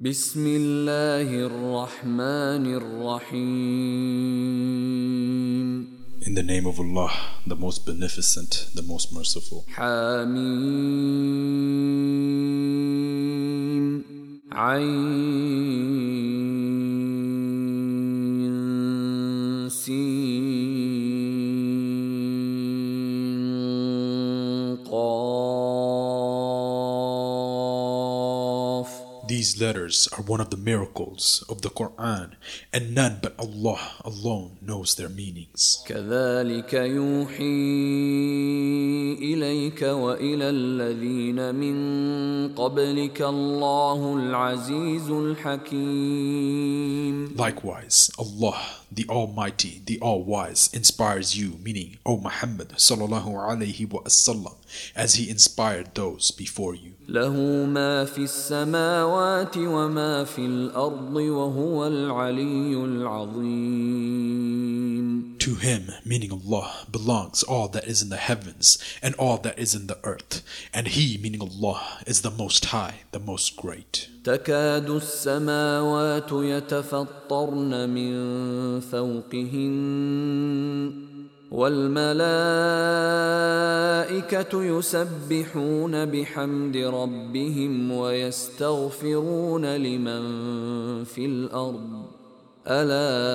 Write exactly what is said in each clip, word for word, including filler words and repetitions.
بسم الله الرحمن الرحيم. In the name of Allah, the most beneficent, the most merciful. حميم عين سين قاف. These letters are one of the miracles of the Quran, and none but Allah alone knows their meanings. كذلك يوحي إليك وإلى الذين من قبلك الله العزيز الحكيم. Likewise, Allah, the Almighty, the All-Wise, inspires you, meaning, O Muhammad sallallahu alayhi wa sallam, as He inspired those before you. له ما في السماوات وما في الأرض وهو العلي العظيم. To Him, meaning Allah, belongs all that is in the heavens and all that is in the earth, and He, meaning Allah, is the Most High, the Most Great. تكاد السماوات يتفطرن من فوقهن والملائكة يسبحون بحمد ربهم ويستغفرون لمن في الأرض ألا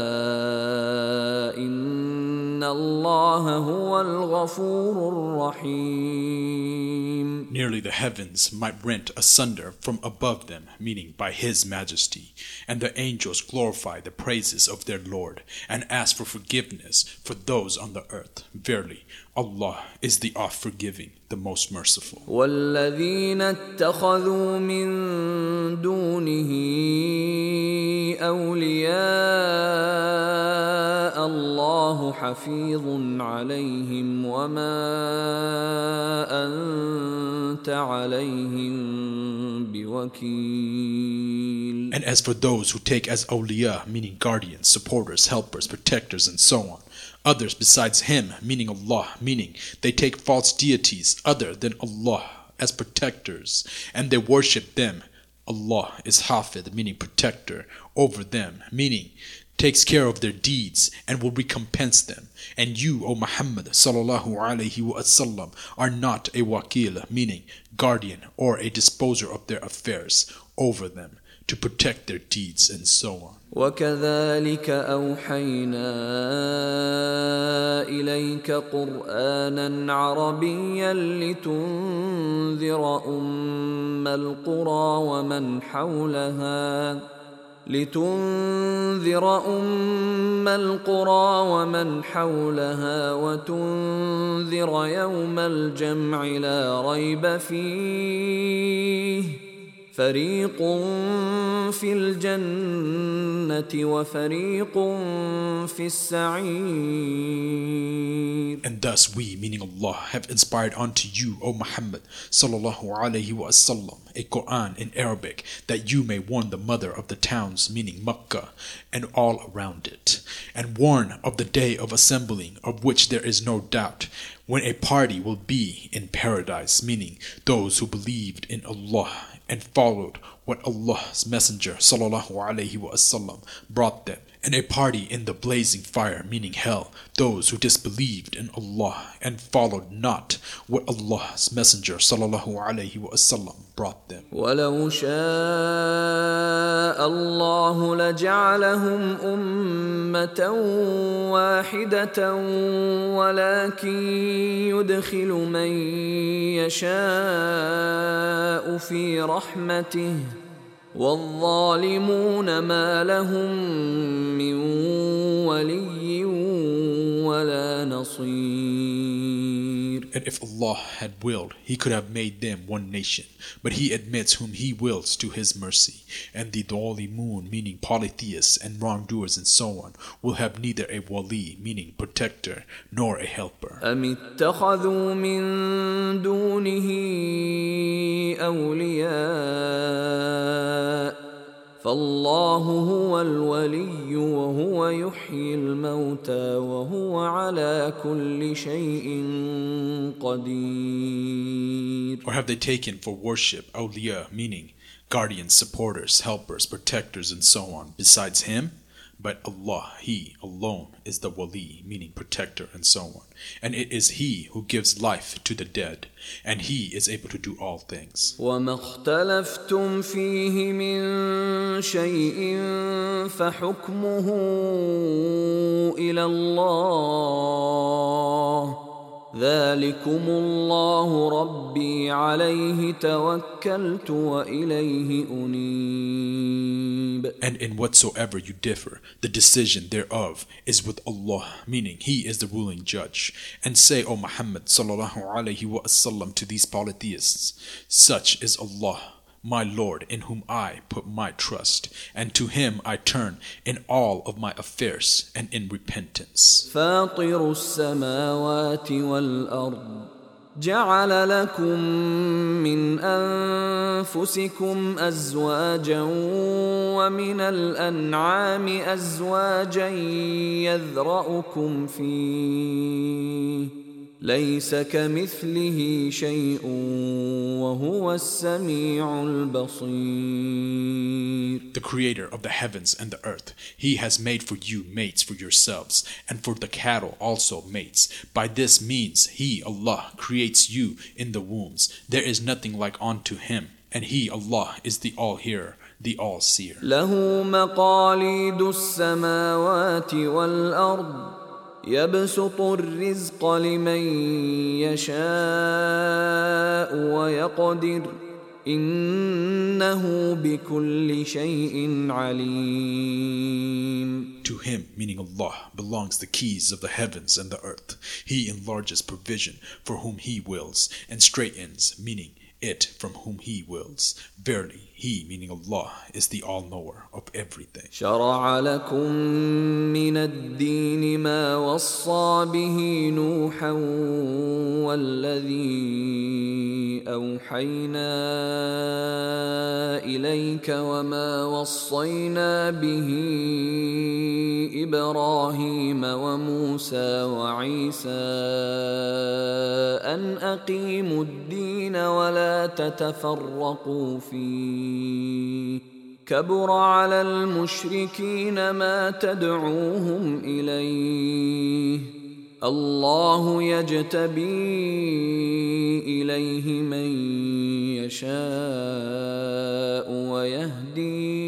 إن الله هو الغفور الرحيم. Nearly the heavens might rent asunder from above them, meaning by His majesty, and the angels glorify the praises of their Lord and ask for forgiveness for those on the earth. Verily, Allah is the oft-forgiving, the most merciful. والذين اتخذوا من دونه أولياء الله حفيظ عليهم وما أنت عليهم بوكيل. And as for those who take as awliya, meaning guardians, supporters, helpers, protectors, and so on, others besides Him, meaning Allah, meaning they take false deities other than Allah as protectors, and they worship them. Allah is Hafid, meaning protector, over them, meaning takes care of their deeds and will recompense them. And you, O Muhammad sallallahu alayhi wa sallam, are not a wakil, meaning guardian or a disposer of their affairs over them, to protect their deeds and so on. وكذلك أوحينا إليك قرآنا عربيا لتنذر أم القرى ومن حولها لتنذر أم القرى ومن حولها وتنذر يوم الجمع لا ريب فيه فريق في الجنة وفريق في السعير. And thus we, meaning Allah, have inspired unto you, O Muhammad sallallahu alayhi wa sallam, a Quran in Arabic, that you may warn the mother of the towns, meaning Makkah, and all around it, and warn of the day of assembling, of which there is no doubt, when a party will be in paradise, meaning those who believed in Allah and followed what Allah's Messenger sallallahu alaihi wasallam brought them, and a party in the blazing fire, meaning hell, those who disbelieved in Allah and followed not what Allah's Messenger sallallahu alaihi wasallam brought them. ولو شاء الله لجعلهم أمة واحدة ولكن يدخل من يشاء في رحمته والظالمون ما لهم من ولي ولا نصير. And if Allah had willed, He could have made them one nation, but He admits whom He wills to His mercy, and the dhalimun, meaning polytheists and wrongdoers and so on, will have neither a wali, meaning protector, nor a helper. أم اتخذوا من دونه أولياء فالله هو الولي وهو يحيي الموتى وهو على كل شيء قدير. Or have they taken for worship awliya, meaning guardians, supporters, helpers, protectors, and so on besides him. But Allah, He alone is the wali, meaning protector, and so on. And it is He who gives life to the dead, and He is able to do all things. وَمَا اخْتَلَفْتُمْ فِيهِ مِنْ شَيْءٍ فَحُكْمُهُ إِلَى اللَّهِ ذَلِكُمُ اللَّهُ رَبِّي عَلَيْهِ تَوَكَّلْتُ وَإِلَيْهِ أُنِيبُ. And in whatsoever you differ, the decision thereof is with Allah, meaning He is the ruling judge. And say, O Muhammad sallallahu alaihi wasallam, to these polytheists, such is Allah, my Lord, in whom I put my trust, and to Him I turn in all of my affairs and in repentance. فاطر السماوات والأرض جعل لكم من أنفسكم أزواجا ومن الأنعام أزواجا يذرأكم فيه ليس كمثله شيء وهو السميع البصير. The Creator of the heavens and the earth, He has made for you mates for yourselves, and for the cattle also mates. By this means He, Allah, creates you in the wombs. There is nothing like unto Him, and He, Allah, is the all-hearer, the all-seer. له مقاليد السماوات والأرض يبسط الرزق لمن يشاء ويقدر إنه بكل شيء عليم. To Him, meaning Allah, belongs the keys of the heavens and the earth. He enlarges provision for whom He wills, and straightens, meaning it from whom He wills. Verily, He, meaning Allah, is the all-knower of everything. شرع لكم من الدين ما وصى به نوحا والذي أوحينا إليك وما وصينا به إبراهيم وموسى وعيسى أن أقيموا الدين ولا تتفرقوا فيه كبر على المشركين ما تدعوهم إليه الله يجتبي إليه من يشاء ويهدي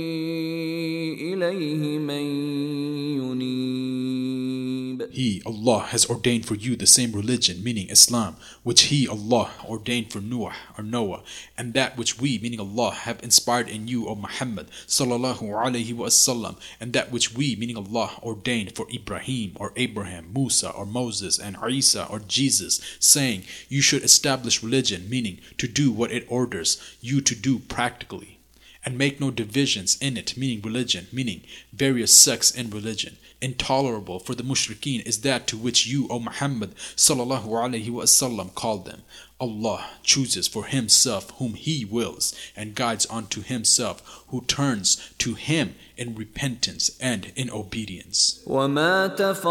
إليه من ينيب. He, Allah, has ordained for you the same religion, meaning Islam, which He, Allah, ordained for Noah or Noah, and that which we, meaning Allah, have inspired in you, O Muhammad sallallahu alaihi wasallam, and that which we, meaning Allah, ordained for Ibrahim or Abraham, Musa or Moses, and Isa or Jesus, saying, you should establish religion, meaning to do what it orders you to do practically, and make no divisions in it, meaning religion, meaning various sects in religion. Intolerable for the mushrikeen is that to which you, O Muhammad sallallahu alaihi wasallam, called them. Allah chooses for Himself whom He wills, and guides unto Himself who turns to Him in repentance and in obedience. وما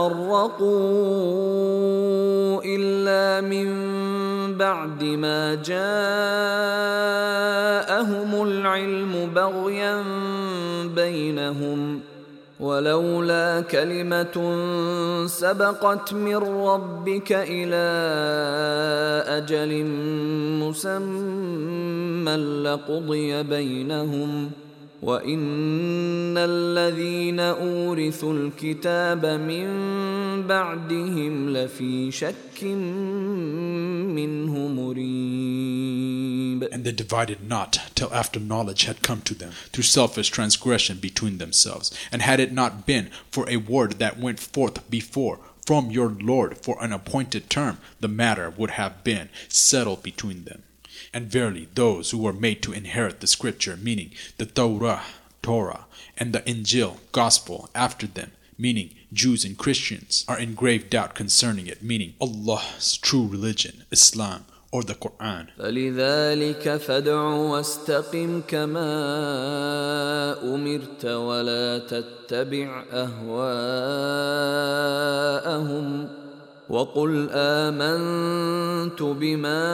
تفرقوا إلا من بعد ما جاءهم العلم بغيا بينهم ولولا كلمة سبقت من ربك إلى أجل مسمى لقضي بينهم وإن الذين أورثوا الكتاب من بعدهم لفي شك منه مريب. And they divided not till after knowledge had come to them through selfish transgression between themselves. And had it not been for a word that went forth before from your Lord for an appointed term, the matter would have been settled between them. And verily, those who were made to inherit the scripture, meaning the Torah, Torah, and the Injil, gospel, after them, meaning Jews and Christians, are in grave doubt concerning it, meaning Allah's true religion, Islam, or the Quran. فلذلك فادع واستقم كما أمرت ولا تتبع أهواءهم وقل آمنت بما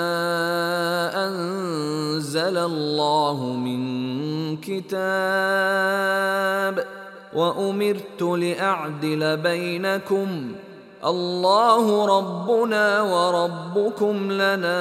أنزل الله من كتاب وأمرت لأعدل بينكم الله ربنا وربكم لنا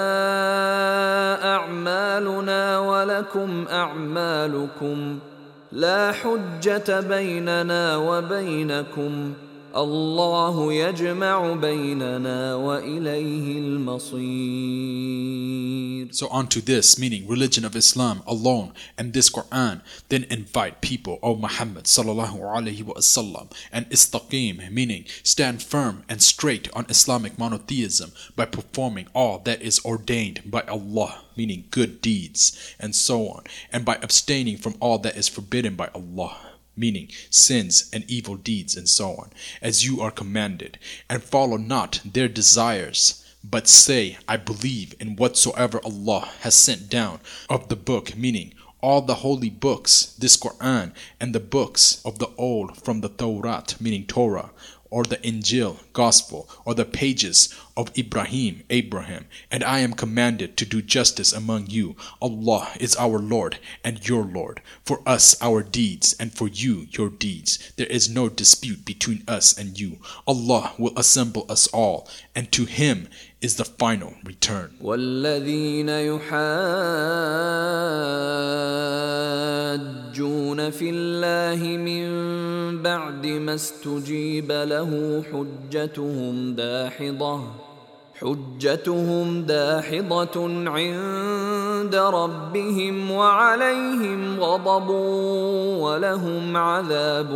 أعمالنا ولكم أعمالكم لا حجة بيننا وبينكم الله يجمع بيننا وإليه المصير. So unto this, meaning religion of Islam alone and this Quran, then invite people, O Muhammad sallallahu alaihi wasallam, and istaqim, meaning stand firm and straight on Islamic monotheism by performing all that is ordained by Allah, meaning good deeds and so on, and by abstaining from all that is forbidden by Allah, meaning sins and evil deeds and so on, as you are commanded, and follow not their desires, but say, I believe in whatsoever Allah has sent down of the book, meaning all the holy books, this Quran, and the books of the old from the Tawrat, meaning Torah, or the Injil, gospel, or the pages of Ibrahim, Abraham, and I am commanded to do justice among you. Allah is our Lord and your Lord. For us our deeds, and for you your deeds. There is no dispute between us and you. Allah will assemble us all, and to Him is the final return. والذين يحاجون في الله من بعد ما استجيب له حجتهم داحضة حجتهم داحضة عند ربهم وعليهم غضب ولهم عذاب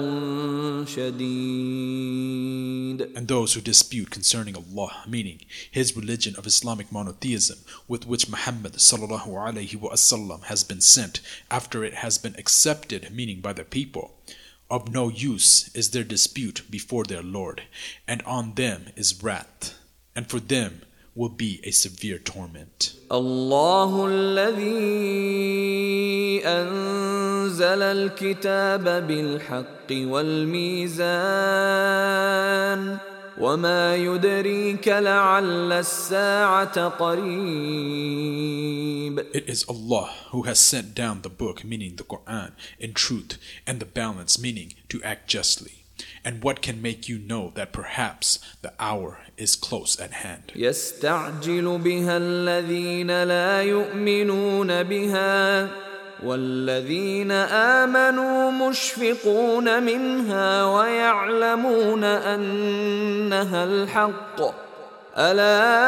شديد. And those who dispute concerning Allah, meaning His religion of Islamic monotheism with which Muhammad sallallahu alaihi wasallam has been sent after it has been accepted, meaning by the people, of no use is their dispute before their Lord, and on them is wrath, and for them will be a severe torment. الله الذي أنزل الكتاب بالحق والميزان وما يدريك لعل الساعة قريب. It is Allah who has sent down the book, meaning the Quran, in truth, and the balance, meaning to act justly. And what can make you know that perhaps the hour is close at hand? يستعجل بها الذين لا يؤمنون بها والذين آمنوا مشفقون منها ويعلمون أنها الحق ألا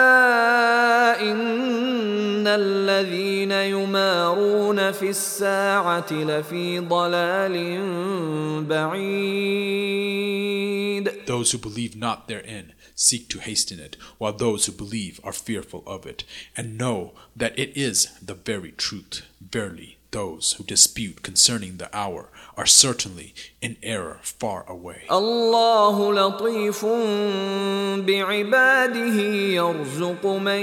إن الذين يمارون في الساعة لفي ضلال بعيد. Those who believe not therein seek to hasten it, while those who believe are fearful of it, and know that it is the very truth. Verily, those who dispute concerning the hour are certainly in error far away. الله لطيف بعباده يرزق من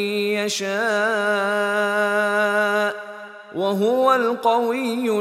يشاء وهو القوي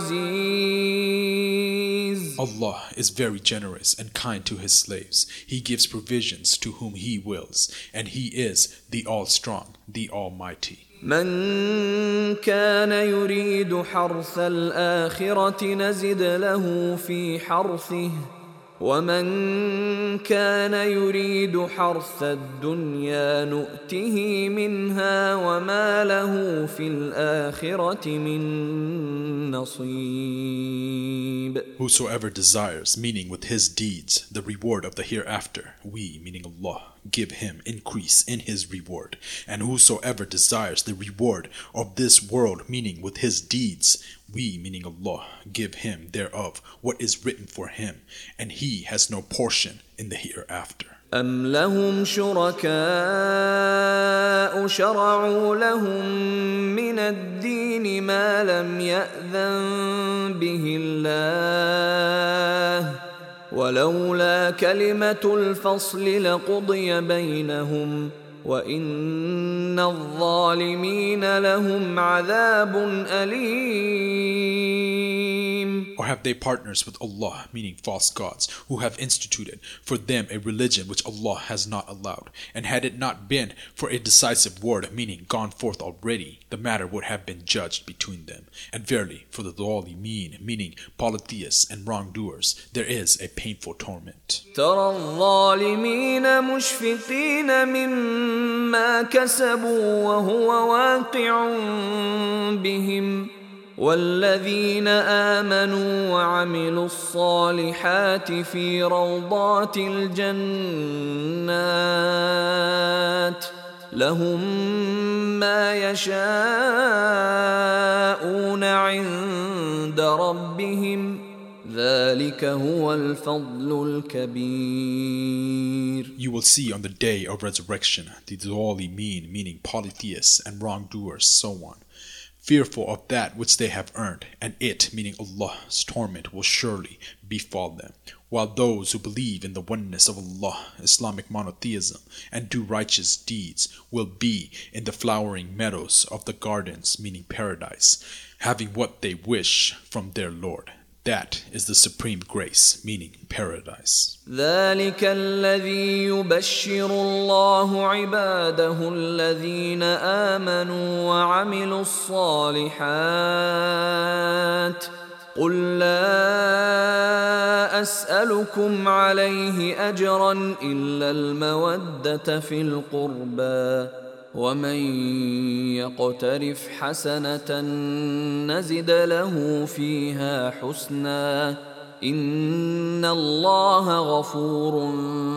العزيز. Allah is very generous and kind to His slaves. He gives provisions to whom He wills, and He is the all-strong, the almighty. من كان يريد حرث الآخرة نزد له في حرثه ومن كان يريد حرث الدنيا نؤته منها وما له في الآخرة من نصيب. Whosoever desires, meaning with his deeds, the reward of the hereafter, we, meaning Allah, give him increase in his reward. And whosoever desires the reward of this world, meaning with his deeds, we, meaning Allah, give him thereof what is written for him, and he has no portion in the hereafter. أم لهم شركاء شرعوا لهم من الدين ما لم يأذن به الله ولولا كلمة الفصل لقضي بينهم وإن الظالمين لهم عذاب أليم. Or have they partners with Allah, meaning false gods, who have instituted for them a religion which Allah has not allowed? And had it not been for a decisive word, meaning gone forth already, the matter would have been judged between them. And verily, for the dhalimin, meaning polytheists and wrongdoers, there is a painful torment. ترى الظالمين مشفقين مما كسبوا وهو واقع بهم والذين آمنوا وعملوا الصالحات في روضات الجنات لهم ما يشاءون عند ربهم ذلك هو الفضل الكبير. You will see on the day of resurrection the dhalimin, meaning polytheists and wrongdoers, so on, fearful of that which they have earned, and it, meaning Allah's torment, will surely befall them. While those who believe in the oneness of Allah, Islamic monotheism, and do righteous deeds will be in the flowering meadows of the gardens, meaning paradise, having what they wish from their Lord. That is the supreme grace, meaning paradise. ذلك الذي يبشر الله عباده الذين آمنوا وعملوا الصالحات قل لا أسألكم عليه أجرا إلا المودة في القربى ومن يقترف حسنة نزد له فيها حسنا إن الله غفور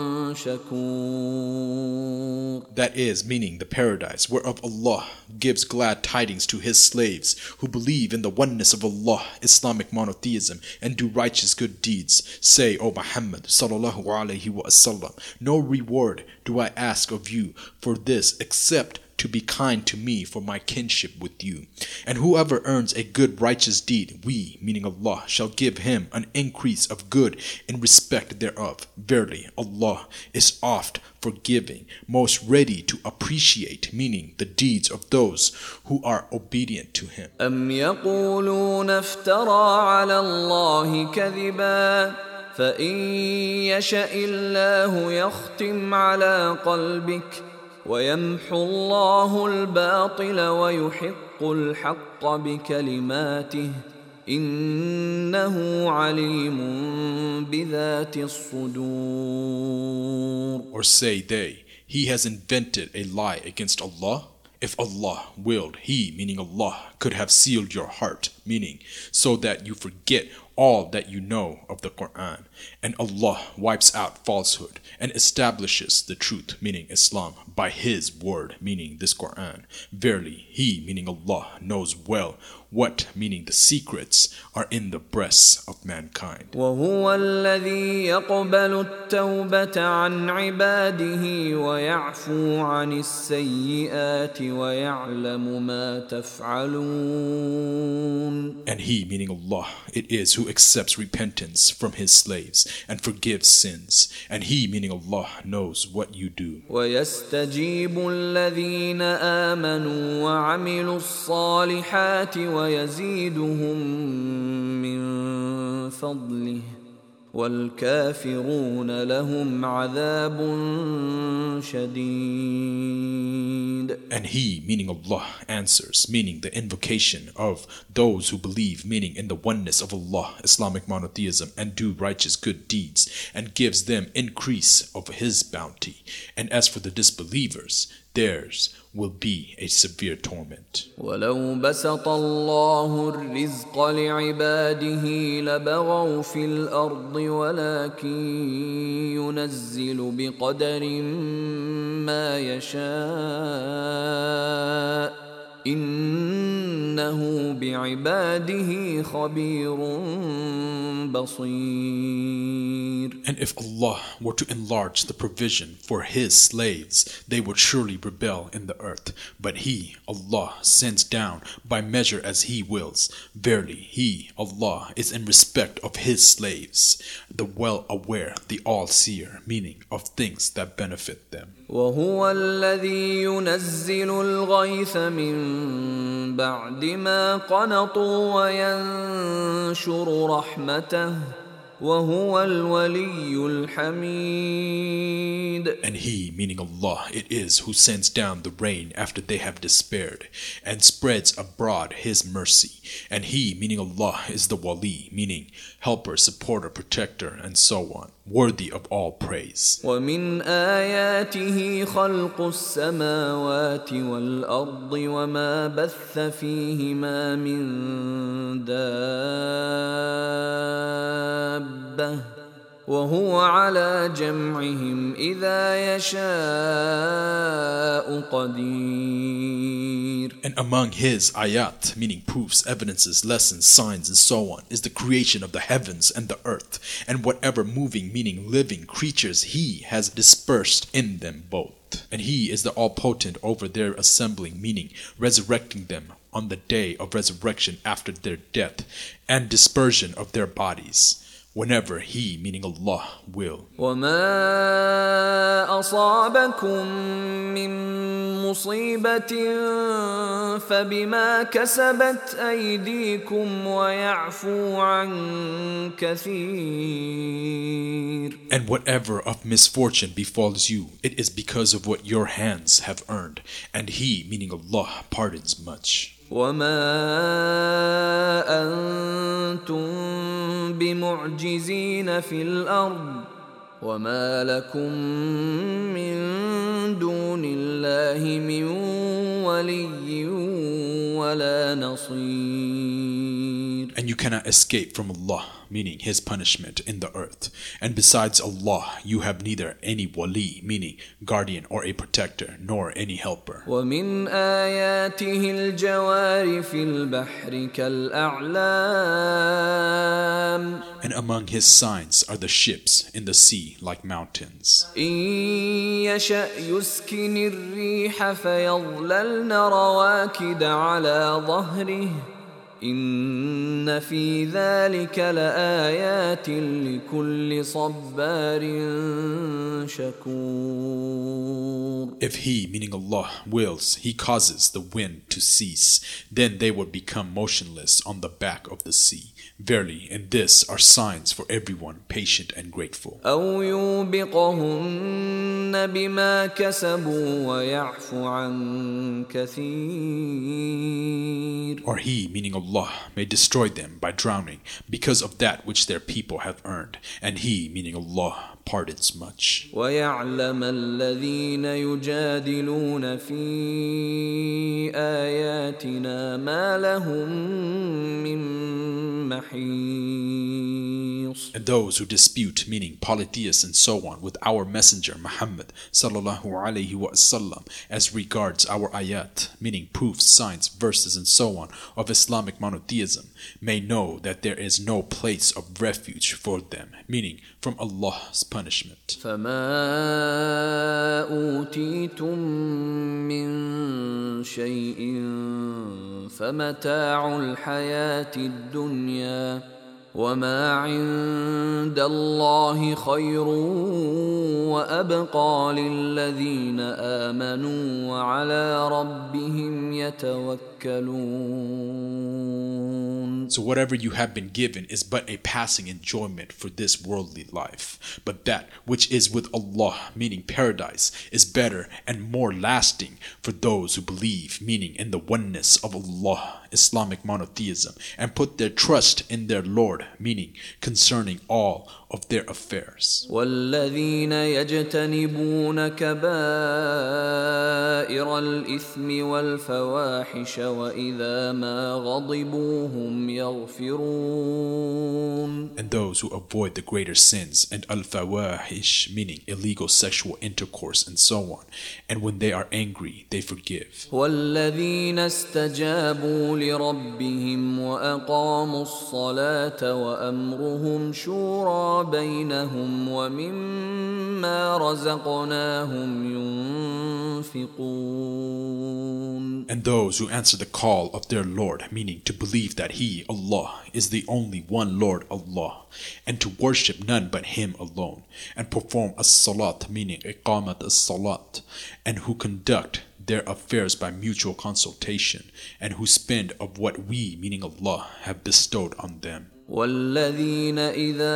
شكور. That is, meaning the paradise whereof Allah gives glad tidings to his slaves who believe in the oneness of Allah, Islamic monotheism, and do righteous good deeds. Say, O Muhammad sallallahu alaihi wasallam, no reward do I ask of you for this except to be kind to me for my kinship with you. And whoever earns a good righteous deed, we, meaning Allah, shall give him an increase of good in respect thereof. Verily, Allah is oft forgiving, most ready to appreciate, meaning the deeds of those who are obedient to him. أم يقولون افترى على الله كذبا فإن يشأ الله يختم على قلبك ويمحو الله الباطل ويحق الحق بكلماته إنه عليم بذات الصدور. Or say they, he has invented a lie against Allah? If Allah willed, he, meaning Allah, could have sealed your heart, meaning so that you forget all that you know of the Quran, and Allah wipes out falsehood and establishes the truth, meaning Islam, by his word, meaning this Quran. Verily, he, meaning Allah, knows well what, meaning the secrets, are in the breasts of mankind. وهو الذي يقبل التوبة عن عباده ويعفو عن السيئات ويعلم ما تفعلون. And he, meaning Allah, it is who accepts repentance from his slaves and forgives sins. And he, meaning Allah, knows what you do. ويستجيب الذين آمنوا وعملوا الصالحات ويزيدهم من فضله والكافرون لهم عذاب شديد. And he, meaning Allah, answers, meaning the invocation of those who believe, meaning in the oneness of Allah, Islamic monotheism, and do righteous good deeds, and gives them increase of his bounty. And as for the disbelievers, theirs will be a severe torment. ولو بسط الله الرزق لعباده لبغوا في الأرض ولكن ينزل بقدر ما يشاء إنه بعباده خبير بصير. And if Allah were to enlarge the provision for his slaves, they would surely rebel in the earth. But he, Allah, sends down by measure as he wills. Verily, he, Allah, is in respect of his slaves, the well-aware, the all-seer, meaning of things that benefit them. وهو الذي ينزل الغيث من من بعد ما قنطوا وينشر رحمته وهو الولي الحميد. And he, meaning Allah, it is who sends down the rain after they have despaired, and spreads abroad his mercy. And he, meaning Allah, is the wali, meaning helper, supporter, protector, and so on, worthy of all praise. ومن آياته خلق السماوات والأرض وما بث فيهما من دابة وهو على جمعهم إذا يشاء قدير. And among his ayat, meaning proofs, evidences, lessons, signs, and so on, is the creation of the heavens and the earth, and whatever moving, meaning living creatures he has dispersed in them both. And he is the all-potent over their assembling, meaning resurrecting them on the day of resurrection after their death, and dispersion of their bodies, whenever he, meaning Allah, will. وَمَا أَصَابَكُم مِّن مُّصِيبَةٍ فَبِمَا كَسَبَتْ أَيْدِيكُمْ وَيَعْفُو عَن كَثِيرٍ. And whatever of misfortune befalls you, it is because of what your hands have earned, and he, meaning Allah, pardons much. وَمَا أَنتُم بِمُعْجِزِينَ فِي الْأَرْضِ وَمَا لَكُم مِّن دُونِ اللَّهِ مِن وَلِيٍّ وَلَا نَصِيرٍ. And you cannot escape from Allah, meaning his punishment in the earth. And besides Allah, you have neither any wali, meaning guardian or a protector, nor any helper. وَمِنْ آيَاتِهِ الْجَوَارِ فِي الْبَحْرِ كَالْأَعْلَامِ. And among his signs are the ships in the sea like mountains. إِن يَشَأْ يُسْكِنِ الرِّيحَ فَيَظْلَلْنَ رَوَاكِدَ عَلَى ظَهْرِهِ إِنَّ فِي ذَلِكَ لَآيَاتٍ لِكُلِّ صَبَّارٍ شَكُورٍ. If he, meaning Allah, wills, he causes the wind to cease, then they will become motionless on the back of the sea. Verily, in this are signs for everyone patient and grateful. أَوْ يُوبِقَهُنَّ بِمَا كَسَبُوا وَيَعْفُ عَن كَثِيرٍ. Or he, meaning Allah, may destroy them by drowning because of that which their people have earned, and he, meaning Allah, pardons much. وَيَعْلَمَ الَّذِينَ يُجَادِلُونَ فِي آيَاتِنَا مَا لَهُم مِّن محيص. And those who dispute, meaning polytheists and so on, with our messenger Muhammad sallallahu alaihi wasallam as regards our ayat, meaning proofs, signs, verses, and so on of Islamic monotheism, may know that there is no place of refuge for them, meaning from Allah's punishment. فَمَا أُوتِيتُم مِّن شَيْءٍ فَمَتَاعُ الْحَيَاةِ الدُّنْيَا وَمَا عِندَ اللَّهِ خَيْرٌ وَأَبْقَىٰ لِلَّذِينَ آمَنُوا وَعَلَىٰ رَبِّهِمْ يَتَوَكَّلُونَ. So whatever you have been given is but a passing enjoyment for this worldly life. But that which is with Allah, meaning paradise, is better and more lasting for those who believe, meaning in the oneness of Allah, Islamic monotheism, and put their trust in their Lord, meaning concerning all of their affairs. وَالَّذِينَ يَجْتَنِبُونَ كَبَائِرَ الْإِثْمِ وَالْفَوَاحِشَ وَإِذَا مَا غَضِبُوا هُمْ يَغْفِرُونَ. And those who avoid the greater sins and al-fawahish, meaning illegal sexual intercourse and so on, and when they are angry, they forgive. وَالَّذِينَ اسْتَجَابُوا لِرَبِّهِمْ وَأَقَامُوا الصَّلَاةَ وَأَمْرُهُمْ شُورَى بَيْنَهُمْ وَمِمَّا رَزَقْنَاهُمْ يُنْفِقُونَ. And those who answer the call of their Lord, meaning to believe that He, Allah, is the only one Lord Allah, and to worship none but Him alone, and perform as-salat, meaning iqamat as-salat, and who conduct their affairs by mutual consultation, and who spend of what we, meaning Allah, have bestowed on them. والذين إذا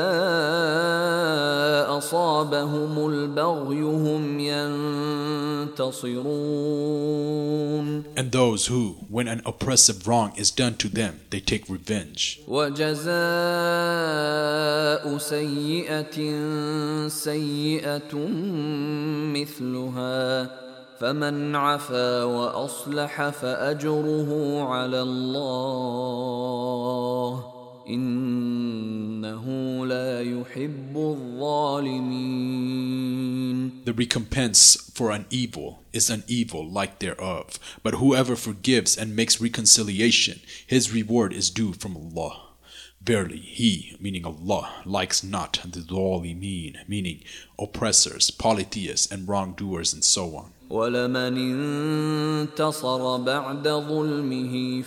أصابهم البغي هم ينتصرون. And those who, when an oppressive wrong is done to them, they take revenge. وجزاء سيئة سيئة مثلها فمن عفا وأصلح فأجره على الله إنه لا يحب الظالمين. The recompense for an evil is an evil like thereof, but whoever forgives and makes reconciliation, his reward is due from Allah. Verily, He, meaning Allah, likes not the zalimeen, meaning oppressors, polytheists, and wrongdoers, and so on. وَلَمَنِ انتصر بعد ظلمه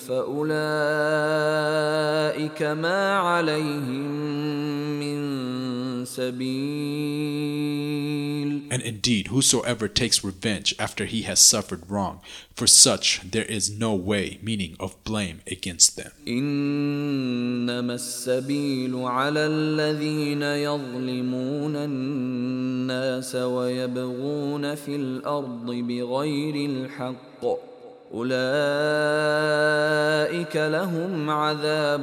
فأولئك ما عليهم من سبيل. And indeed, whosoever takes revenge after he has suffered wrong, for such there is no way, meaning of blame, against them. إنما السبيل على الذين يظلمون الناس ويبغون في الأرض بغير الحق أولئك لهم عذاب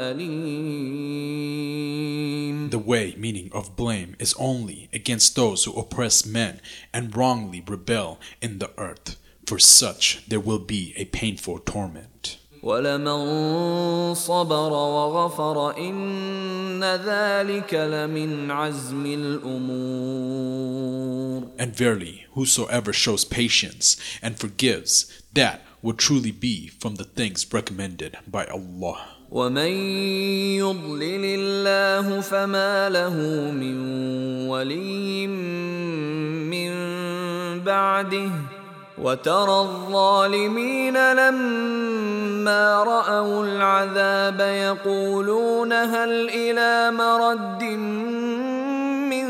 أليم. The way, meaning of blame, is only against those who oppress men and wrongly rebel in the earth. For such there will be a painful torment. وَلَمَنْ صَبَرَ وَغَفَرَ إِنَّ ذَلِكَ لَمِنْ عَزْمِ الْأُمُورِ. And verily, whosoever shows patience and forgives, that will truly be from the things recommended by Allah. وَمَنْ يُضْلِلِ اللَّهُ فَمَا لَهُ مِنْ وَلِيٍّ مِّنْ بَعْدِهِ وَتَرَى الظَّالِمِينَ لَمَّا رَأَوُا الْعَذَابَ يَقُولُونَ هَلْ إِلَى مَرَدٍّ مِّن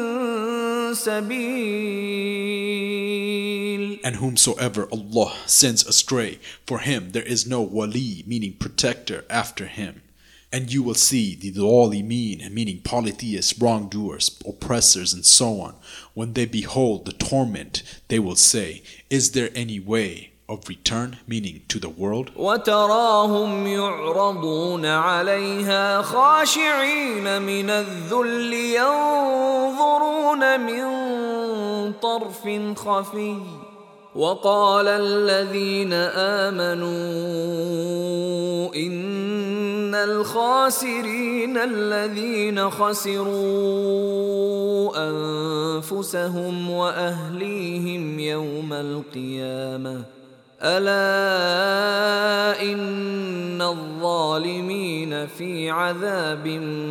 سَبِيلٍ. And whomsoever Allah sends astray, for him there is no wali, meaning protector, after him. And you will see the zalimeen, meaning polytheists, wrongdoers, oppressors, and so on. When they behold the torment, they will say, is there any way of return, meaning to the world? وَتَرَاهُمْ يُعْرَضُونَ عَلَيْهَا خَاشِعِينَ مِنَ الذُّلِّ يَنظُرُونَ مِنْ طَرْفٍ خَفِيٍّ وَقَالَ الَّذِينَ آمَنُوا إِنَّ الْخَاسِرِينَ الَّذِينَ خَسِرُوا أَنفُسَهُمْ وَأَهْلِيهِمْ يَوْمَ الْقِيَامَةِ أَلَا إِنَّ الظَّالِمِينَ فِي عَذَابٍ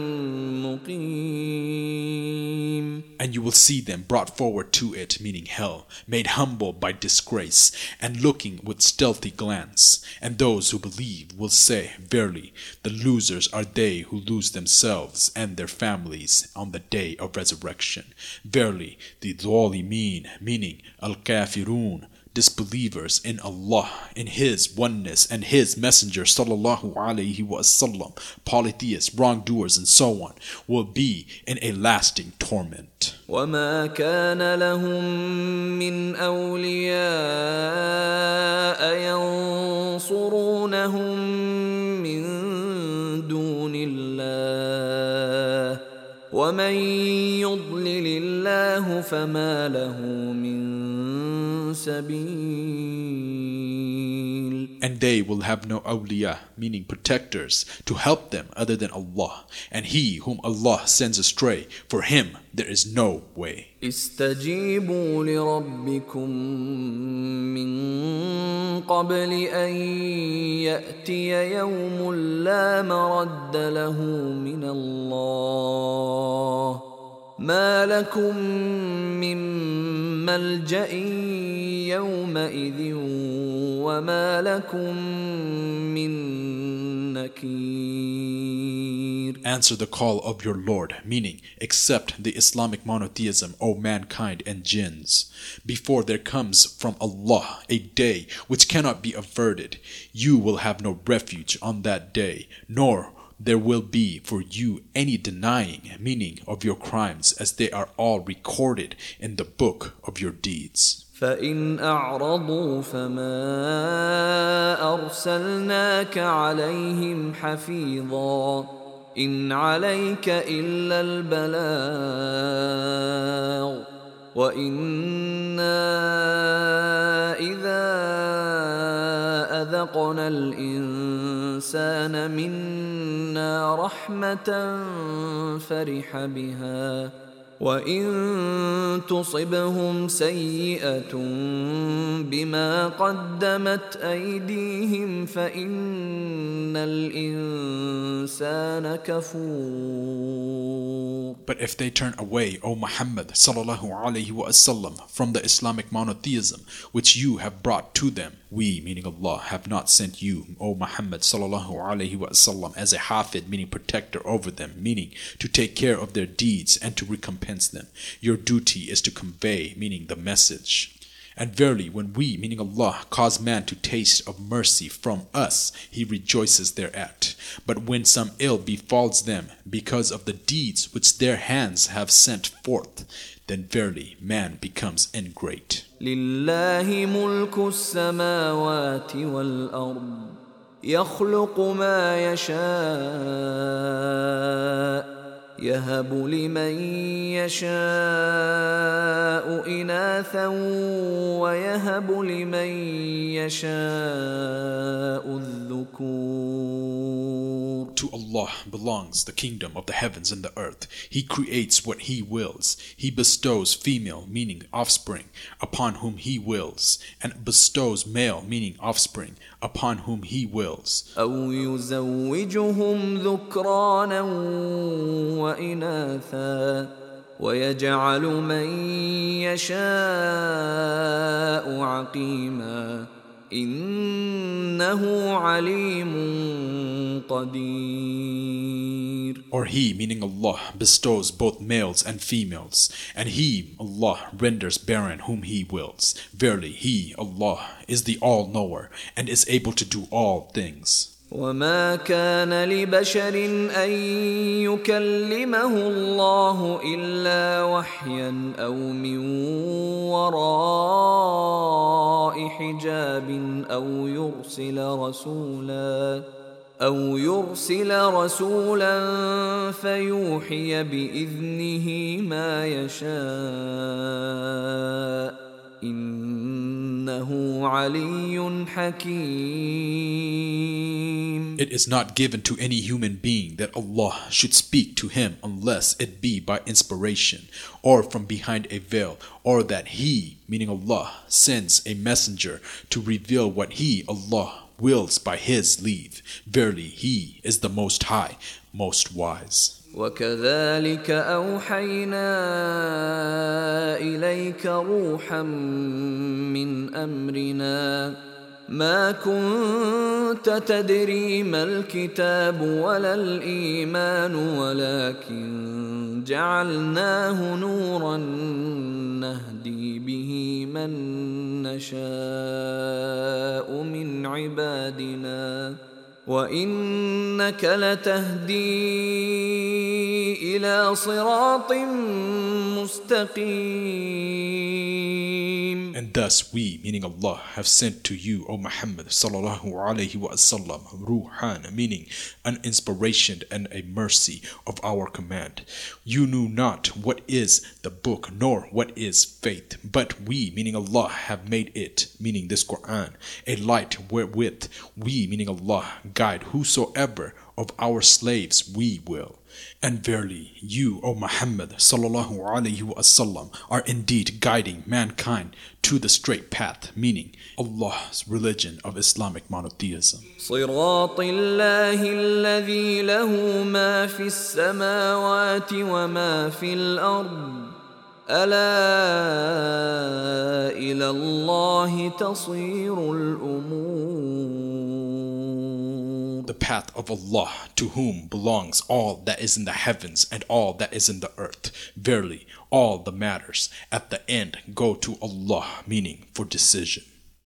مُقِيمٍ. And you will see them brought forward to it, meaning hell, made humble by disgrace, and looking with stealthy glance. And those who believe will say, verily, the losers are they who lose themselves and their families on the day of resurrection. Verily, the zalimeen, meaning al-kafirun, disbelievers in Allah, in His oneness and His Messenger sallallahu alaihi wasallam, polytheists, wrongdoers, and so on, will be in a lasting torment. وَمَا كَانَ لَهُم مِّنْ أَوْلِيَاءَ يَنصُرُونَهُم مِّن دُونِ اللَّهِ وَمَن يُضْلِلِ اللَّهُ فَمَا لَهُ مِن سبيل. And they will have no awliya, meaning protectors, to help them other than Allah. And he whom Allah sends astray, for him there is no way. استجيبوا لربكم من قبل أن يأتي يوم لا مرد له من الله ما لكم من ملجأ يومئذ وما لكم من نكير. Answer the call of your Lord, meaning accept the Islamic monotheism, O mankind and jinns, before there comes from Allah a day which cannot be averted. You will have no refuge on that day, nor there will be for you any denying, meaning of your crimes, as they are all recorded in the book of your deeds. فإن أعرضوا فما أرسلناك عليهم حفيظا إن عليك إلا البلاغ وإنا إذا أذقنا الإنسان منا رحمة فرح بها وإن تصبهم سيئة بما قدمت أيديهم فإن الإنسان كفور. But if they turn away, O Muhammad sallallahu alaihi wasallam, from the Islamic monotheism which you have brought to them, we, meaning Allah, have not sent you, O Muhammad sallallahu alaihi wasallam, as a hafid, meaning protector over them, meaning to take care of their deeds and to recompense them. Your duty is to convey, meaning the message. And verily, when we, meaning Allah, cause man to taste of mercy from us, he rejoices thereat. But when some ill befalls them because of the deeds which their hands have sent forth, then verily man becomes ingrate. لله ملك السماوات والأرض يخلق ما يشاء يهب لمن يشاء إناثا ويهب لمن يشاء الذكور. To Allah belongs the kingdom of the heavens and the earth. He creates what He wills. He bestows female, meaning offspring, upon whom He wills, and bestows male, meaning offspring, upon whom He wills. أو يزوجهم ذكرانا وإناثا ويجعل من يشاء عقيما إنه عليم قدير. Or He, meaning Allah, bestows both males and females, and He, Allah, renders barren whom He wills. Verily, He, Allah, is the all-knower and is able to do all things. وما كان لبشر أن يكلمه الله إلا وحيا أو من وراء حجاب أو يرسل رسولا أو يرسل رسولا فيوحي بإذنه ما يشاء إنه علي حكيم. It is not given to any human being that Allah should speak to him unless it be by inspiration or from behind a veil, or that He, meaning Allah, sends a messenger to reveal what He, Allah, wills by His leave. Verily, He is the Most High, most wise. وكذلك أوحينا إليك روحا من أمرنا ما كنت تدري ما الكتاب ولا الإيمان ولكن جعلناه نورا نهدي به من نشاء من عبادنا وإنك لتهدي إلى صراط مستقيم. And thus we, meaning Allah, have sent to you, O Muhammad sallallahu alaihi wasallam, ruhan, meaning an inspiration and a mercy of our command. You knew not what is the book nor what is faith, but we, meaning Allah, have made it, meaning this Quran, a light wherewith we, meaning Allah, guide whosoever of our slaves we will. And verily, you, O Muhammad sallallahu alaihi wasallam, are indeed guiding mankind to the straight path, meaning Allah's religion of Islamic monotheism. صراط الله الذي له ما في السماوات وما في الأرض ألا إلى الله تصير الأمور. The path of Allah, to whom belongs all that is in the heavens and all that is in the earth. Verily, all the matters at the end go to Allah, meaning for decision.